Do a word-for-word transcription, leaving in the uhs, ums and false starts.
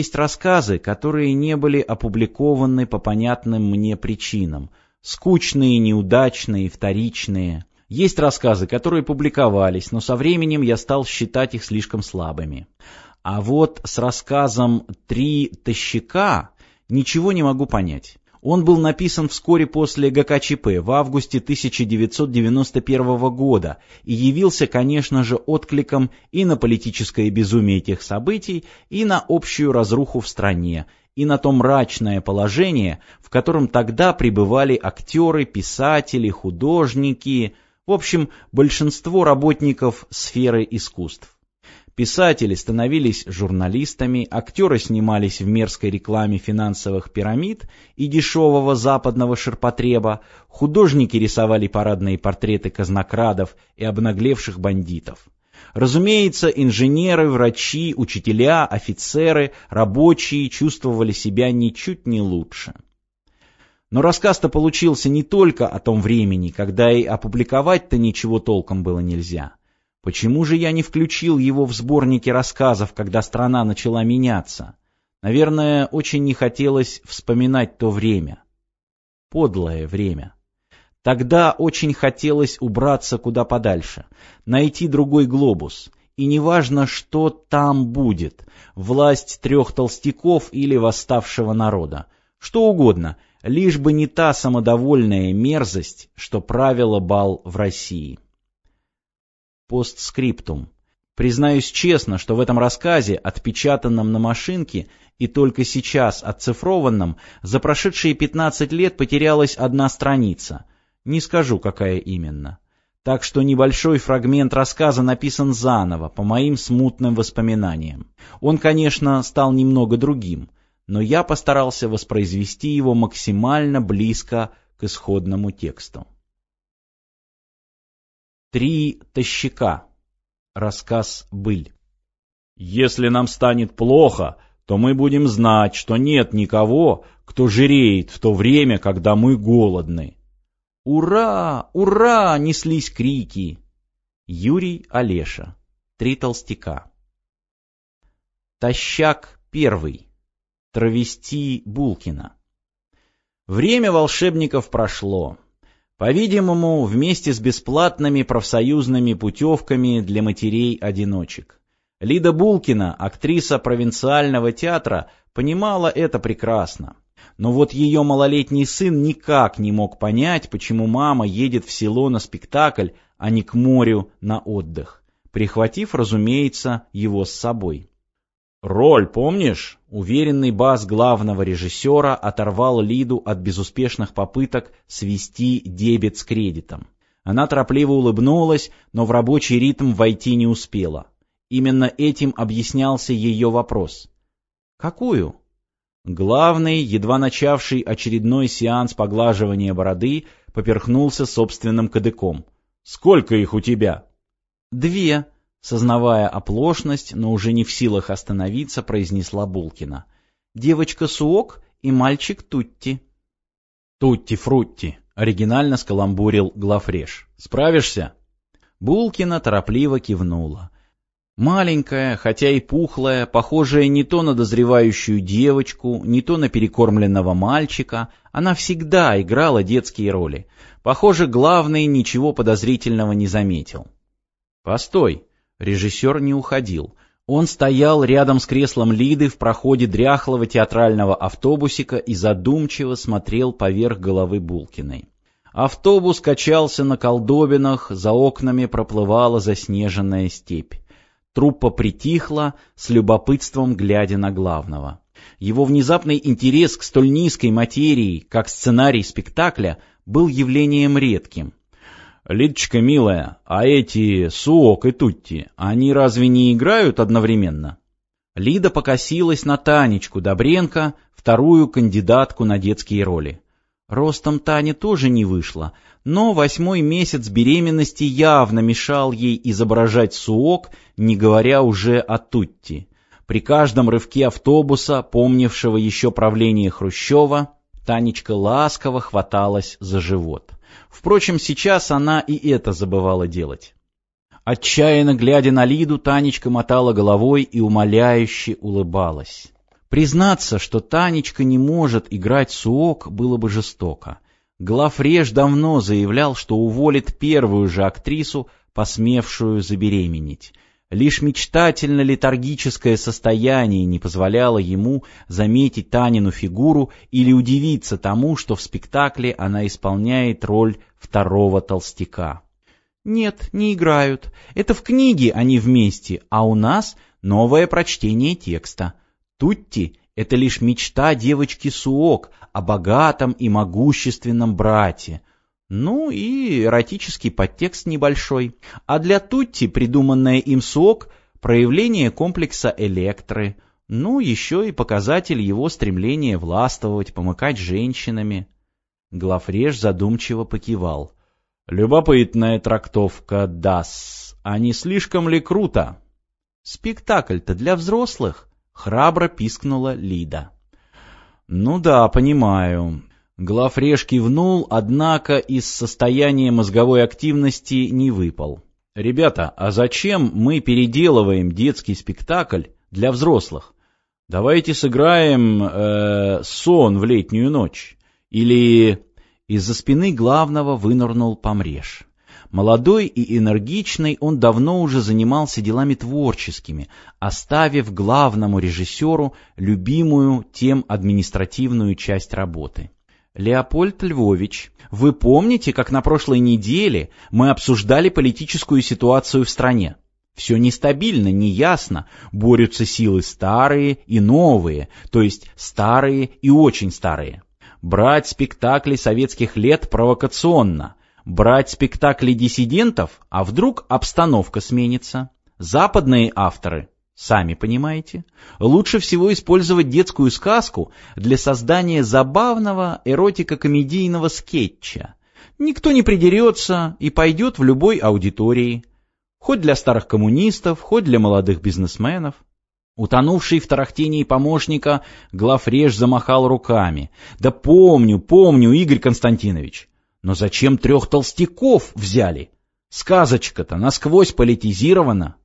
есть рассказы, которые не были опубликованы по понятным мне причинам. Скучные, неудачные, вторичные. Есть рассказы, которые публиковались, но со временем я стал считать их слишком слабыми. А вот с рассказом «Три тощака» ничего не могу понять. Он был написан вскоре после ГКЧП в августе тысяча девятьсот девяносто первого года и явился, конечно же, откликом и на политическое безумие тех событий, и на общую разруху в стране, и на то мрачное положение, в котором тогда пребывали актеры, писатели, художники, в общем, большинство работников сферы искусств. Писатели становились журналистами, актеры снимались в мерзкой рекламе финансовых пирамид и дешевого западного ширпотреба, художники рисовали парадные портреты казнокрадов и обнаглевших бандитов. Разумеется, инженеры, врачи, учителя, офицеры, рабочие чувствовали себя ничуть не лучше. Но рассказ-то получился не только о том времени, когда и опубликовать-то ничего толком было нельзя. Почему же я не включил его в сборники рассказов, когда страна начала меняться? Наверное, очень не хотелось вспоминать то время. Подлое время. Тогда очень хотелось убраться куда подальше, найти другой глобус. И неважно, что там будет, власть трех толстяков или восставшего народа. Что угодно, лишь бы не та самодовольная мерзость, что правила бал в России. Постскриптум. Признаюсь честно, что в этом рассказе, отпечатанном на машинке и только сейчас отцифрованном, за прошедшие пятнадцать лет потерялась одна страница. Не скажу, какая именно. Так что небольшой фрагмент рассказа написан заново, по моим смутным воспоминаниям. Он, конечно, стал немного другим, но я постарался воспроизвести его максимально близко к исходному тексту. Три тощака. Рассказ «Быль». Если нам станет плохо, то мы будем знать, что нет никого, кто жиреет в то время, когда мы голодны. «Ура! Ура!» — неслись крики. Юрий Олеша. Три толстяка. Тощак первый. Травести Булкина. Время волшебников прошло. По-видимому, вместе с бесплатными профсоюзными путевками для матерей-одиночек. Лида Булкина, актриса провинциального театра, понимала это прекрасно. Но вот ее малолетний сын никак не мог понять, почему мама едет в село на спектакль, а не к морю на отдых, прихватив, разумеется, его с собой. «Роль, помнишь?» Уверенный бас главного режиссера оторвал Лиду от безуспешных попыток свести дебет с кредитом. Она торопливо улыбнулась, но в рабочий ритм войти не успела. Именно этим объяснялся ее вопрос. «Какую?» Главный, едва начавший очередной сеанс поглаживания бороды, поперхнулся собственным кадыком. «Сколько их у тебя?» «Две», — сознавая оплошность, но уже не в силах остановиться, произнесла Булкина. «Девочка Суок и мальчик Тутти». «Тутти-фрутти», — оригинально скаламбурил главреж. «Справишься?» Булкина торопливо кивнула. Маленькая, хотя и пухлая, похожая не то на дозревающую девочку, не то на перекормленного мальчика, она всегда играла детские роли. Похоже, главный ничего подозрительного не заметил. «Постой!» Режиссер не уходил. Он стоял рядом с креслом Лиды в проходе дряхлого театрального автобусика и задумчиво смотрел поверх головы Булкиной. Автобус качался на колдобинах, за окнами проплывала заснеженная степь. Труппа притихла, с любопытством глядя на главного. Его внезапный интерес к столь низкой материи, как сценарий спектакля, был явлением редким. «Лидочка, милая, а эти Суок и Тутти, они разве не играют одновременно?» Лида покосилась на Танечку Добренко, вторую кандидатку на детские роли. Ростом Таня тоже не вышла, но восьмой месяц беременности явно мешал ей изображать Суок, не говоря уже о Тутти. При каждом рывке автобуса, помнившего еще правление Хрущева, Танечка ласково хваталась за живот. Впрочем, сейчас она и это забывала делать. Отчаянно глядя на Лиду, Танечка мотала головой и умоляюще улыбалась. Признаться, что Танечка не может играть суок, было бы жестоко. Главреж давно заявлял, что уволит первую же актрису, посмевшую забеременеть. Лишь мечтательно-летаргическое состояние не позволяло ему заметить Танину фигуру или удивиться тому, что в спектакле она исполняет роль второго толстяка. Нет, не играют. Это в книге они вместе, а у нас новое прочтение текста. Тутти — это лишь мечта девочки Суок о богатом и могущественном брате. Ну и эротический подтекст небольшой. А для Тутти придуманное им Суок — проявление комплекса Электры. Ну, еще и показатель его стремления властвовать, помыкать женщинами. Главреж задумчиво покивал. Любопытная трактовка, дас. А не слишком ли круто? Спектакль-то для взрослых, храбро пискнула Лида. Ну да, понимаю. Главреж кивнул, однако из состояния мозговой активности не выпал. Ребята, а зачем мы переделываем детский спектакль для взрослых? Давайте сыграем э, сон в летнюю ночь. Или... Из-за спины главного вынырнул Помреж. Молодой и энергичный, он давно уже занимался делами творческими, оставив главному режиссеру любимую тем административную часть работы. Леопольд Львович, вы помните, как на прошлой неделе мы обсуждали политическую ситуацию в стране? Все нестабильно, неясно, борются силы старые и новые, то есть старые и очень старые. Брать спектакли советских лет провокационно, брать спектакли диссидентов, а вдруг обстановка сменится. Западные авторы, сами понимаете, лучше всего использовать детскую сказку для создания забавного эротико-комедийного скетча. Никто не придерется и пойдет в любой аудитории, хоть для старых коммунистов, хоть для молодых бизнесменов. Утонувший в тарахтении помощника главреж замахал руками. «Да помню, помню, Игорь Константинович. Но зачем трех толстяков взяли? Сказочка-то насквозь политизирована».